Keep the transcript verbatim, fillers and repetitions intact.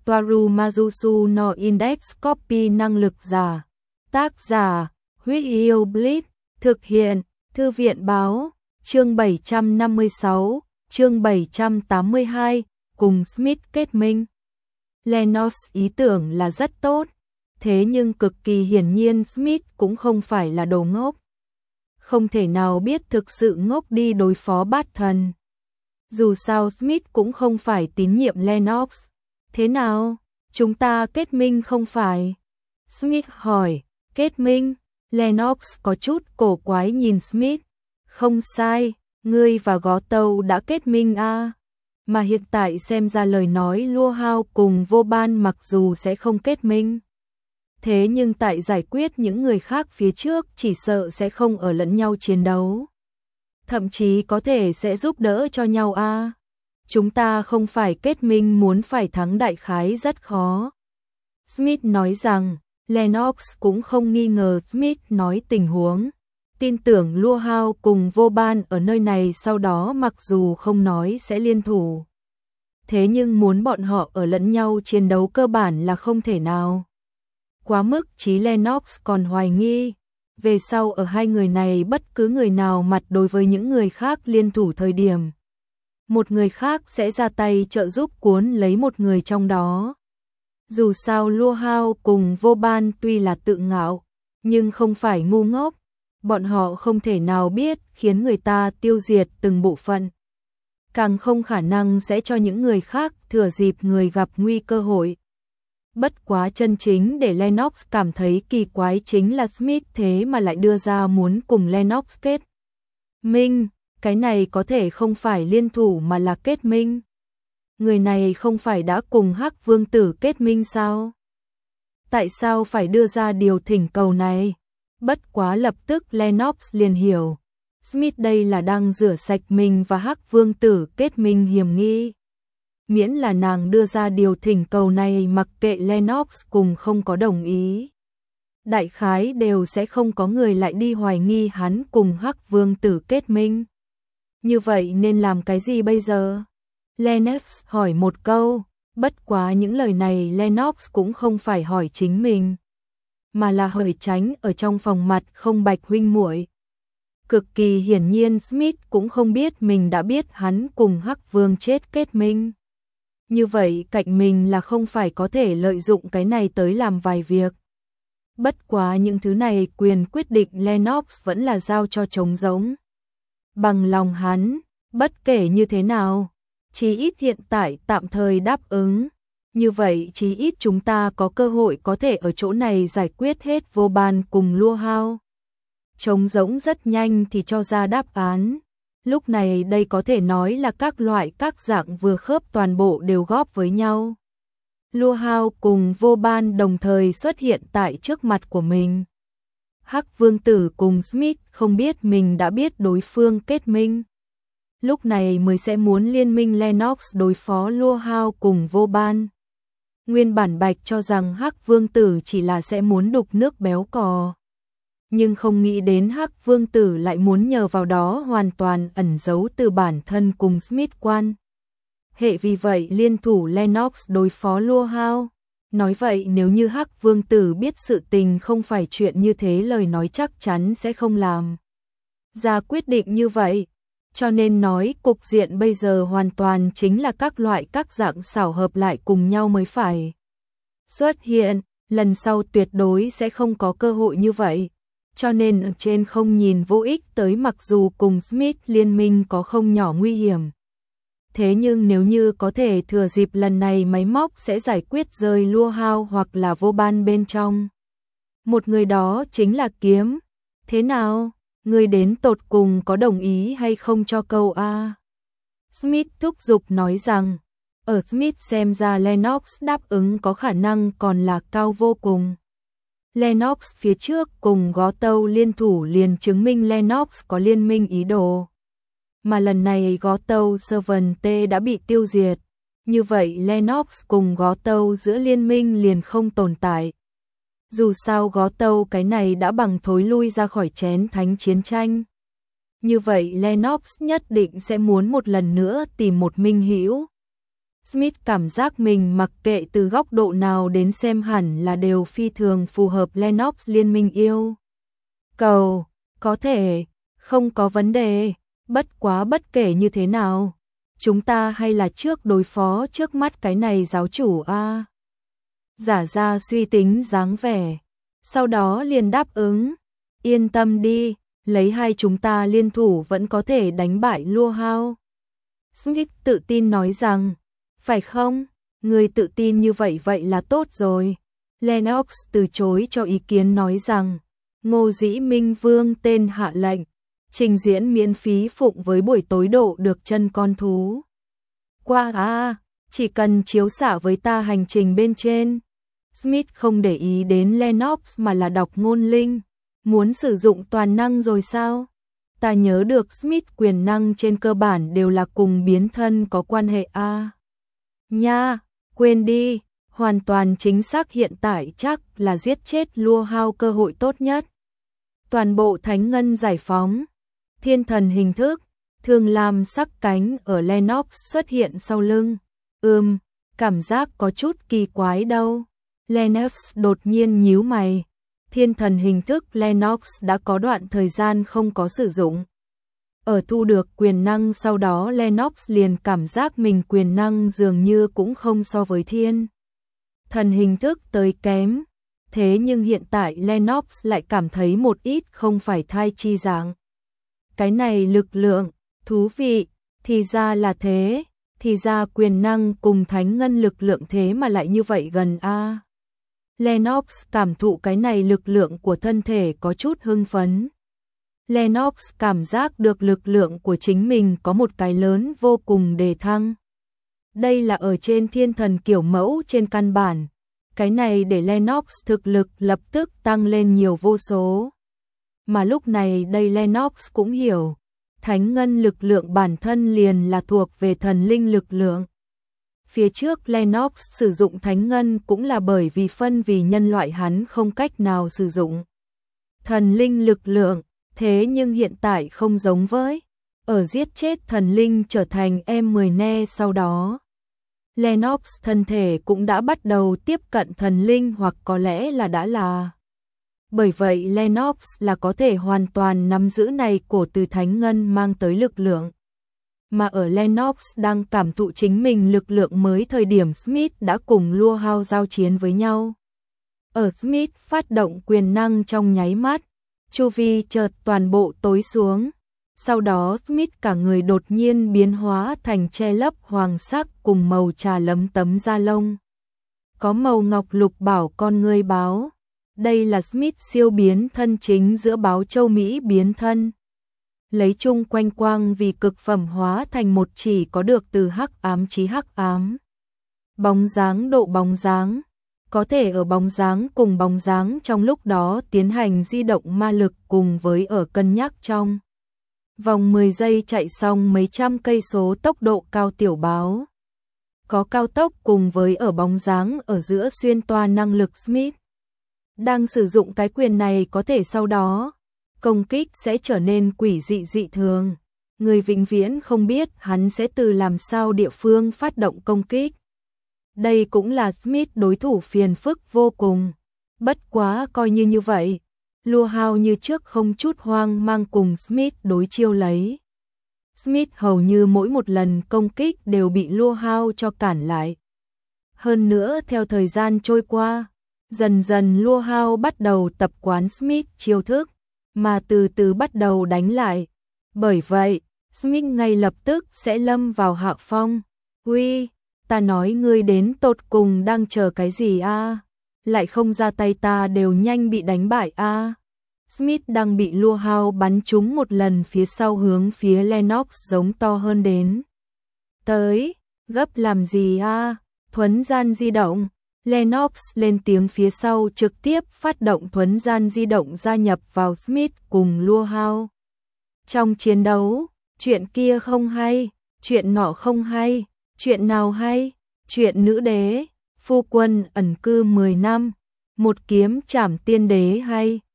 Toaru Majusu no Index Copy năng lực giả. Tác giả, Huyết Yêu Blitz, thực hiện, Thư viện báo, chương bảy trăm năm mươi sáu, chương bảy trăm tám mươi hai, cùng Smith kết minh. Lennox ý tưởng là rất tốt, thế nhưng cực kỳ hiển nhiên Smith cũng không phải là đồ ngốc. Không thể nào biết thực sự ngốc đi đối phó bát thần. Dù sao Smith cũng không phải tín nhiệm Lennox. Thế nào? Chúng ta kết minh không phải? Smith hỏi. Kết minh? Lennox có chút cổ quái nhìn Smith. Không sai, ngươi và Gó Tâu đã kết minh à? Mà hiện tại xem ra lời nói Lua Hao cùng Vô Ban mặc dù sẽ không kết minh. Thế nhưng tại giải quyết những người khác phía trước chỉ sợ sẽ không ở lẫn nhau chiến đấu. Thậm chí có thể sẽ giúp đỡ cho nhau à? Chúng ta không phải kết minh muốn phải thắng đại khái rất khó. Smith nói rằng, Lennox cũng không nghi ngờ Smith nói tình huống. Tin tưởng Lua Hao cùng Vô Ban ở nơi này sau đó mặc dù không nói sẽ liên thủ. Thế nhưng muốn bọn họ ở lẫn nhau chiến đấu cơ bản là không thể nào. Quá mức chí Lennox còn hoài nghi. Về sau ở hai người này bất cứ người nào mặt đối với những người khác liên thủ thời điểm. Một người khác sẽ ra tay trợ giúp cuốn lấy một người trong đó. Dù sao Lua Hao cùng Vô Ban tuy là tự ngạo, nhưng không phải ngu ngốc. Bọn họ không thể nào biết khiến người ta tiêu diệt từng bộ phận. Càng không khả năng sẽ cho những người khác thừa dịp người gặp nguy cơ hội. Bất quá chân chính để Lennox cảm thấy kỳ quái chính là Smith thế mà lại đưa ra muốn cùng Lennox kết minh. Cái này có thể không phải liên thủ mà là kết minh. Người này không phải đã cùng Hắc Vương Tử kết minh sao? Tại sao phải đưa ra điều thỉnh cầu này? Bất quá lập tức Lennox liền hiểu. Smith đây là đang rửa sạch mình và Hắc Vương Tử kết minh hiểm nghi. Miễn là nàng đưa ra điều thỉnh cầu này mặc kệ Lennox cùng không có đồng ý. Đại khái đều sẽ không có người lại đi hoài nghi hắn cùng Hắc Vương Tử kết minh. Như vậy nên làm cái gì bây giờ? Lennox hỏi một câu, bất quá những lời này Lennox cũng không phải hỏi chính mình, mà là hỏi tránh ở trong phòng mặt không Bạch huynh muội. Cực kỳ hiển nhiên Smith cũng không biết mình đã biết hắn cùng Hắc Vương chết kết minh. Như vậy cạnh mình là không phải có thể lợi dụng cái này tới làm vài việc. Bất quá những thứ này quyền quyết định Lennox vẫn là giao cho trống rỗng. Bằng lòng hắn, bất kể như thế nào, chí ít hiện tại tạm thời đáp ứng. Như vậy chí ít chúng ta có cơ hội có thể ở chỗ này giải quyết hết Vô Ban cùng Lua Hao. Trống rỗng rất nhanh thì cho ra đáp án. Lúc này đây có thể nói là các loại các dạng vừa khớp toàn bộ đều góp với nhau. Lua Hao cùng Vô Ban đồng thời xuất hiện tại trước mặt của mình. Hắc Vương Tử cùng Smith không biết mình đã biết đối phương kết minh. Lúc này mới sẽ muốn liên minh Lennox đối phó Lua Hao cùng Vô Ban. Nguyên bản Bạch cho rằng Hắc Vương Tử chỉ là sẽ muốn đục nước béo cò. Nhưng không nghĩ đến Hắc Vương Tử lại muốn nhờ vào đó hoàn toàn ẩn giấu từ bản thân cùng Smith quan. Hệ vì vậy liên thủ Lennox đối phó Lua Hao. Nói vậy nếu như Hắc Vương Tử biết sự tình không phải chuyện như thế lời nói chắc chắn sẽ không làm ra quyết định như vậy. Cho nên nói cục diện bây giờ hoàn toàn chính là các loại các dạng xảo hợp lại cùng nhau mới phải xuất hiện. Lần sau tuyệt đối sẽ không có cơ hội như vậy. Cho nên ở trên không nhìn vô ích tới mặc dù cùng Smith liên minh có không nhỏ nguy hiểm. Thế nhưng nếu như có thể thừa dịp lần này máy móc sẽ giải quyết rơi Lua Hao hoặc là Vô Ban bên trong. Một người đó chính là Kiếm. Thế nào? Người đến tột cùng có đồng ý hay không cho câu A? Smith thúc giục nói rằng, ở Smith xem ra Lennox đáp ứng có khả năng còn là cao vô cùng. Lennox phía trước cùng Gó Tâu liên thủ liền chứng minh Lennox có liên minh ý đồ. Mà lần này Gó Tâu Servant T đã bị tiêu diệt. Như vậy Lennox cùng Gó Tâu giữa liên minh liền không tồn tại. Dù sao Gó Tâu cái này đã bằng thối lui ra khỏi chén thánh chiến tranh. Như vậy Lennox nhất định sẽ muốn một lần nữa tìm một minh hữu. Smith cảm giác mình mặc kệ từ góc độ nào đến xem hẳn là đều phi thường phù hợp Lennox liên minh yêu. Cầu, có thể, không có vấn đề, bất quá bất kể như thế nào. Chúng ta hay là trước đối phó trước mắt cái này giáo chủ a. Giả ra suy tính dáng vẻ, sau đó liền đáp ứng, yên tâm đi, lấy hai chúng ta liên thủ vẫn có thể đánh bại Lua Hao. Smith tự tin nói rằng, phải không, người tự tin như vậy vậy là tốt rồi. Lennox từ chối cho ý kiến nói rằng, Ngô Dĩ Minh Vương tên hạ lệnh, trình diễn miễn phí phụng với buổi tối độ được chân con thú. Qua à, chỉ cần chiếu xạ với ta hành trình bên trên. Smith không để ý đến Lennox mà là đọc ngôn linh. Muốn sử dụng toàn năng rồi sao? Ta nhớ được Smith quyền năng trên cơ bản đều là cùng biến thân có quan hệ a. À. Nha, quên đi, hoàn toàn chính xác hiện tại chắc là giết chết Lua Hao cơ hội tốt nhất. Toàn bộ thánh ngân giải phóng, thiên thần hình thức, thường làm sắc cánh ở Lennox xuất hiện sau lưng. Ừm, cảm giác có chút kỳ quái đâu. Lennox đột nhiên nhíu mày. Thiên thần hình thức Lennox đã có đoạn thời gian không có sử dụng. Ở thu được quyền năng sau đó Lennox liền cảm giác mình quyền năng dường như cũng không so với thiên thần hình thức tới kém. Thế nhưng hiện tại Lennox lại cảm thấy một ít không phải thai chi dạng. Cái này lực lượng, thú vị, thì ra là thế, thì ra quyền năng cùng thánh ngân lực lượng thế mà lại như vậy gần a. Lennox cảm thụ cái này lực lượng của thân thể có chút hưng phấn. Lennox cảm giác được lực lượng của chính mình có một cái lớn vô cùng đề thăng. Đây là ở trên thiên thần kiểu mẫu trên căn bản. Cái này để Lennox thực lực lập tức tăng lên nhiều vô số. Mà lúc này đây Lennox cũng hiểu, thánh ngân lực lượng bản thân liền là thuộc về thần linh lực lượng. Phía trước Lennox sử dụng thánh ngân cũng là bởi vì phân vì nhân loại hắn không cách nào sử dụng thần linh lực lượng, thế nhưng hiện tại không giống với, ở giết chết thần linh trở thành em mười ne sau đó. Lennox thân thể cũng đã bắt đầu tiếp cận thần linh hoặc có lẽ là đã là. Bởi vậy Lennox là có thể hoàn toàn nắm giữ này cổ từ thánh ngân mang tới lực lượng. Mà ở Lennox đang cảm thụ chính mình lực lượng mới thời điểm Smith đã cùng Lua Hao giao chiến với nhau. Ở Smith phát động quyền năng trong nháy mắt, chu vi chợt toàn bộ tối xuống. Sau đó Smith cả người đột nhiên biến hóa thành che lấp hoàng sắc cùng màu trà lấm tấm da lông. Có màu ngọc lục bảo con ngươi báo. Đây là Smith siêu biến thân chính giữa báo châu Mỹ biến thân. Lấy chung quanh quang vì cực phẩm hóa thành một chỉ có được từ hắc ám chí hắc ám. Bóng dáng độ bóng dáng. Có thể ở bóng dáng cùng bóng dáng trong lúc đó tiến hành di động ma lực cùng với ở cân nhắc trong. Vòng mười giây chạy xong mấy trăm cây số tốc độ cao tiểu báo. Có cao tốc cùng với ở bóng dáng ở giữa xuyên toa năng lực Smith. Đang sử dụng cái quyền này có thể sau đó, công kích sẽ trở nên quỷ dị dị thường. Người vĩnh viễn không biết hắn sẽ từ làm sao địa phương phát động công kích. Đây cũng là Smith đối thủ phiền phức vô cùng. Bất quá coi như như vậy. Lua Hao như trước không chút hoang mang cùng Smith đối chiêu lấy. Smith hầu như mỗi một lần công kích đều bị Lua Hao cho cản lại. Hơn nữa theo thời gian trôi qua, dần dần Lua Hao bắt đầu tập quán Smith chiêu thức, mà từ từ bắt đầu đánh lại. Bởi vậy, Smith ngay lập tức sẽ lâm vào hạ phong. Uy, ta nói ngươi đến tột cùng đang chờ cái gì a? Lại không ra tay ta đều nhanh bị đánh bại a. Smith đang bị Lua Hao bắn trúng một lần phía sau hướng phía Lennox giống to hơn đến. Tới, gấp làm gì a? Thuấn gian di động. Lennox lên tiếng phía sau trực tiếp phát động thuấn gian di động gia nhập vào Smith cùng Lua Hao. Trong chiến đấu, chuyện kia không hay, chuyện nọ không hay, chuyện nào hay, chuyện nữ đế, phu quân ẩn cư mười năm, một kiếm trảm tiên đế hay.